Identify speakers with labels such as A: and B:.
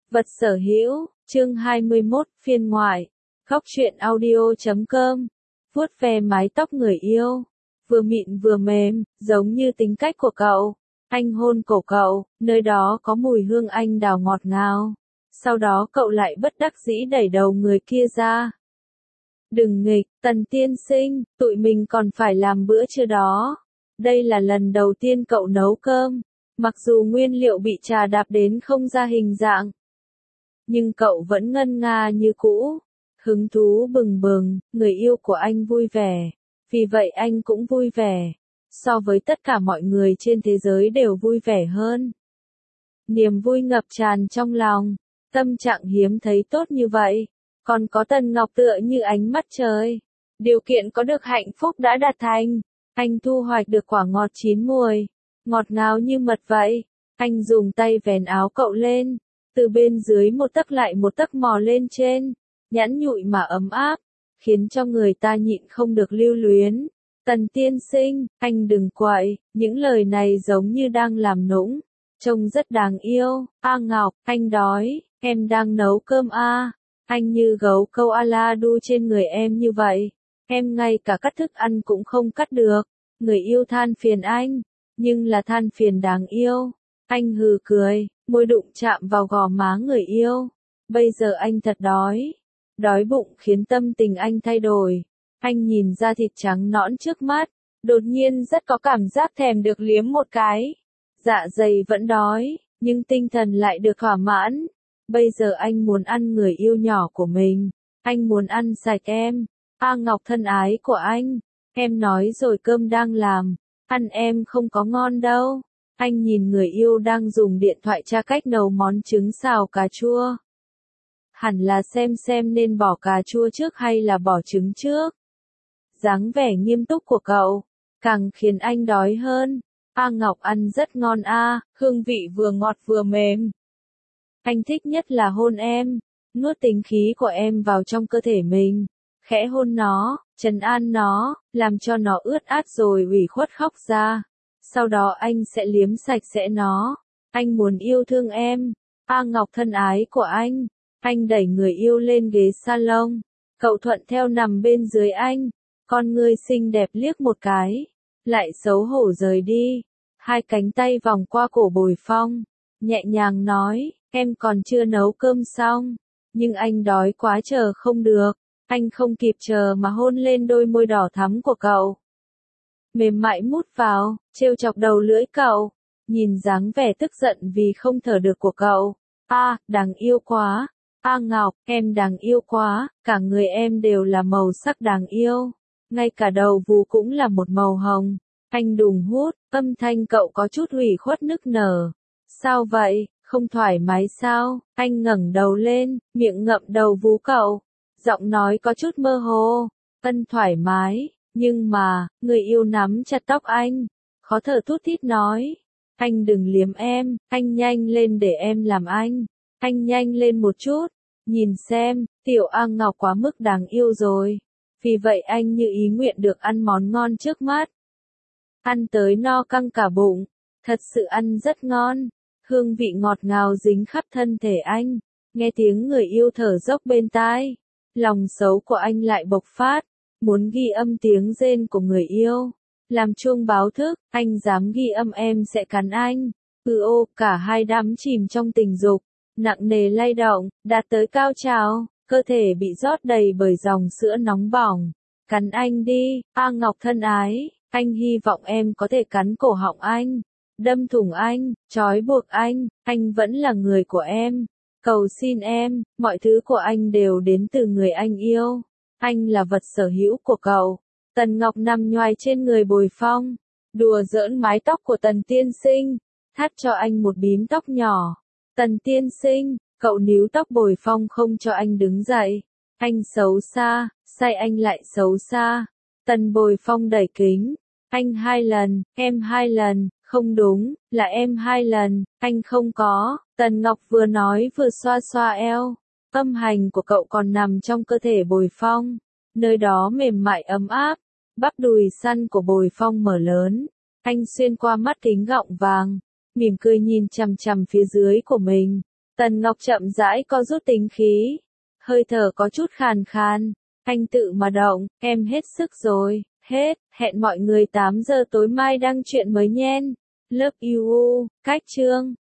A: Vật sở hữu, chương 21, phiên ngoại. Góc truyện audio.com. Vuốt ve mái tóc người yêu. Vừa mịn vừa mềm, giống như tính cách của cậu. Anh hôn cổ cậu, nơi đó có mùi hương anh đào ngọt ngào. Sau đó cậu lại bất đắc dĩ đẩy đầu người kia ra. Đừng nghịch, Tần tiên sinh, tụi mình còn phải làm bữa trưa đó. Đây là lần đầu tiên cậu nấu cơm. Mặc dù nguyên liệu bị trà đạp đến không ra hình dạng, nhưng cậu vẫn ngân nga như cũ. Hứng thú bừng bừng, người yêu của anh vui vẻ. Vì vậy anh cũng vui vẻ. So với tất cả mọi người trên thế giới đều vui vẻ hơn. Niềm vui ngập tràn trong lòng. Tâm trạng hiếm thấy tốt như vậy. Còn có Tần Ngọc tựa như ánh mắt trời. Điều kiện có được hạnh phúc đã đạt thành. Anh thu hoạch được quả ngọt chín mùi. Ngọt ngào như mật vậy. Anh dùng tay vén áo cậu lên. Từ bên dưới một tấc lại một tấc mò lên trên. Nhẵn nhụi mà ấm áp. Khiến cho người ta nhịn không được lưu luyến. Tần tiên sinh, anh đừng quậy. Những lời này giống như đang làm nũng. Trông rất đáng yêu. A Ngọc, anh đói. Em đang nấu cơm a. Anh như gấu câu ala đu trên người em như vậy. Em ngay cả cắt thức ăn cũng không cắt được. Người yêu than phiền anh. Nhưng là than phiền đáng yêu. Anh hừ cười, môi đụng chạm vào gò má người yêu. Bây giờ anh thật đói. Đói bụng khiến tâm tình anh thay đổi. Anh nhìn ra thịt trắng nõn trước mắt. Đột nhiên rất có cảm giác thèm được liếm một cái. Dạ dày vẫn đói, nhưng tinh thần lại được thỏa mãn. Bây giờ anh muốn ăn người yêu nhỏ của mình. Anh muốn ăn sạch em. A Ngọc thân ái của anh. Em nói rồi cơm đang làm. Ăn em không có ngon đâu. Anh nhìn người yêu đang dùng điện thoại tra cách nấu món trứng xào cà chua. Hẳn là xem nên bỏ cà chua trước hay là bỏ trứng trước. Dáng vẻ nghiêm túc của cậu, càng khiến anh đói hơn. A Ngọc ăn rất ngon a, hương vị vừa ngọt vừa mềm. Anh thích nhất là hôn em, nuốt tính khí của em vào trong cơ thể mình. Khẽ hôn nó, trấn an nó, làm cho nó ướt át rồi ủy khuất khóc ra. Sau đó anh sẽ liếm sạch sẽ nó. Anh muốn yêu thương em. A Ngọc thân ái của anh. Anh đẩy người yêu lên ghế salon. Cậu thuận theo nằm bên dưới anh. Con ngươi xinh đẹp liếc một cái. Lại xấu hổ rời đi. Hai cánh tay vòng qua cổ Bồi Phong. Nhẹ nhàng nói, em còn chưa nấu cơm xong. Nhưng anh đói quá chờ không được. Anh không kịp chờ mà hôn lên đôi môi đỏ thắm của cậu. Mềm mại mút vào, trêu chọc đầu lưỡi cậu. Nhìn dáng vẻ tức giận vì không thở được của cậu. A, đáng yêu quá. A Ngọc, em đáng yêu quá. Cả người em đều là màu sắc đáng yêu. Ngay cả đầu vú cũng là một màu hồng. Anh đùng hút, âm thanh cậu có chút ủy khuất nức nở. Sao vậy, không thoải mái sao? Anh ngẩng đầu lên, miệng ngậm đầu vú cậu. Giọng nói có chút mơ hồ. Ân thoải mái. Nhưng mà, người yêu nắm chặt tóc anh. Khó thở thút thít nói. Anh đừng liếm em, anh nhanh lên để em làm anh. Anh nhanh lên một chút. Nhìn xem, tiểu A Ngọc quá mức đáng yêu rồi. Vì vậy anh như ý nguyện được ăn món ngon trước mắt. Ăn tới no căng cả bụng. Thật sự ăn rất ngon. Hương vị ngọt ngào dính khắp thân thể anh. Nghe tiếng người yêu thở dốc bên tai. Lòng xấu của anh lại bộc phát. Muốn ghi âm tiếng rên của người yêu. Làm chuông báo thức, anh dám ghi âm em sẽ cắn anh. Ô, cả hai đắm chìm trong tình dục. Nặng nề lay động, đạt tới cao trào. Cơ thể bị rót đầy bởi dòng sữa nóng bỏng. Cắn anh đi, A Ngọc thân ái. Anh hy vọng em có thể cắn cổ họng anh. Đâm thủng anh, trói buộc anh vẫn là người của em. Cầu xin em, mọi thứ của anh đều đến từ người anh yêu. Anh là vật sở hữu của cậu. Tần Ngọc nằm nhoài trên người Bồi Phong. Đùa giỡn mái tóc của Tần tiên sinh. Thắt cho anh một bím tóc nhỏ. Tần tiên sinh, cậu níu tóc Bồi Phong không cho anh đứng dậy. Anh xấu xa, say anh lại xấu xa. Tần Bồi Phong đẩy kính. Anh 2 lần, em 2 lần, không đúng, là em 2 lần, anh không có. Tần Ngọc vừa nói vừa xoa xoa eo. Âm hành của cậu còn nằm trong cơ thể Bồi Phong. Nơi đó mềm mại ấm áp. Bắp đùi săn của Bồi Phong mở lớn. Anh xuyên qua mắt kính gọng vàng. Mỉm cười nhìn chằm chằm phía dưới của mình. Tần Ngọc chậm rãi co rút tính khí. Hơi thở có chút khàn khàn. Anh tự mà động, em hết sức rồi. Hết, hẹn mọi người 8 giờ tối mai đăng chuyện mới nhen. Love you, cách chương.